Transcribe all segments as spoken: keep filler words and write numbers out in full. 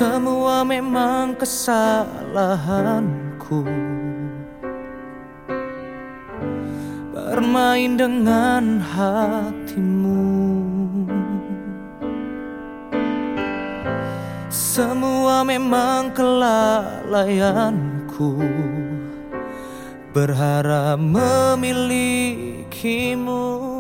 Semua memang kesalahanku, bermain dengan hatimu. Semua memang kelalaianku, berharap memilikimu.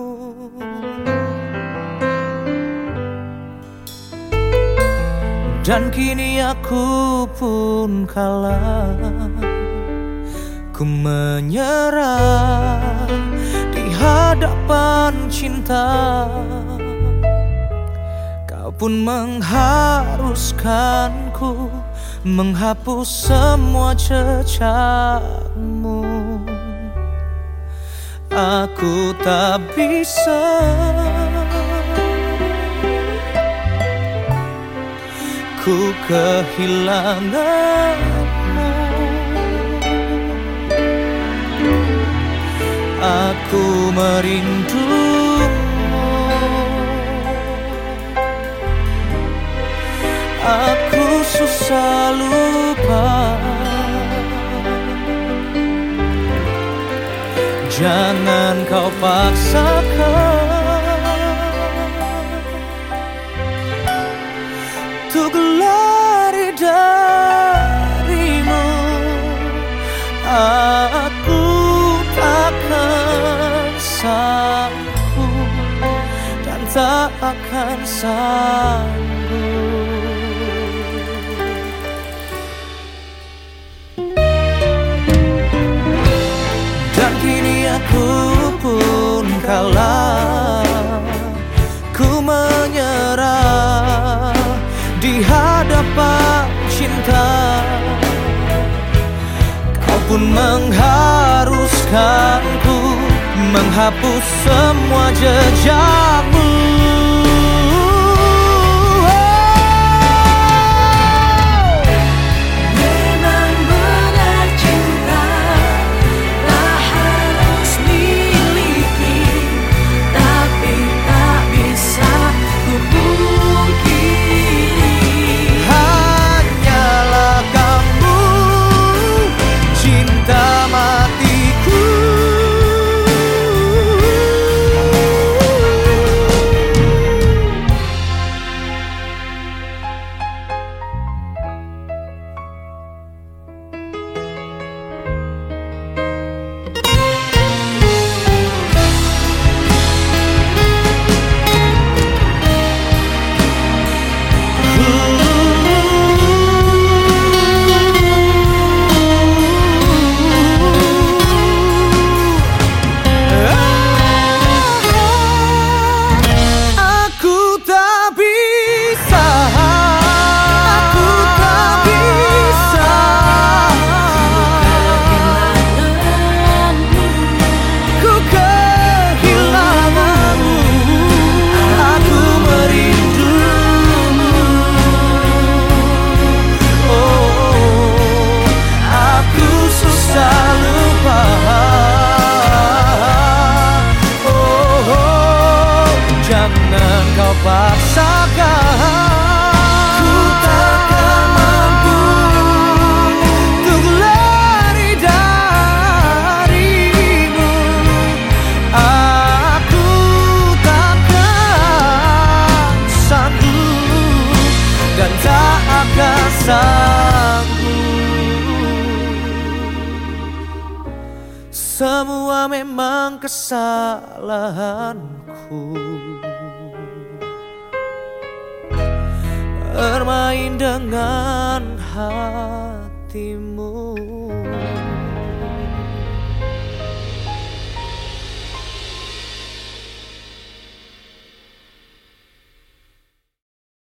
Dan kini aku pun kalah, ku menyerah di hadapan cinta. Kau pun mengharuskanku menghapus semua jejakmu. Aku tak bisa, ku kehilanganmu. Aku merindumu. Aku susah lupa. Jangan kau paksakan untuk lari darimu. Aku takkan sanggup dan tak akan sanggup. Dan kini aku pun kalah, ku menyerah di hadapan cinta. Kau pun mengharuskanku menghapus semua jejakmu. Jangan kau paksakan, ku takkan mampu untuk lari darimu. Aku takkan sanggup dan tak akan sanggup. Semua memang kesalahanku, bermain dengan hatimu.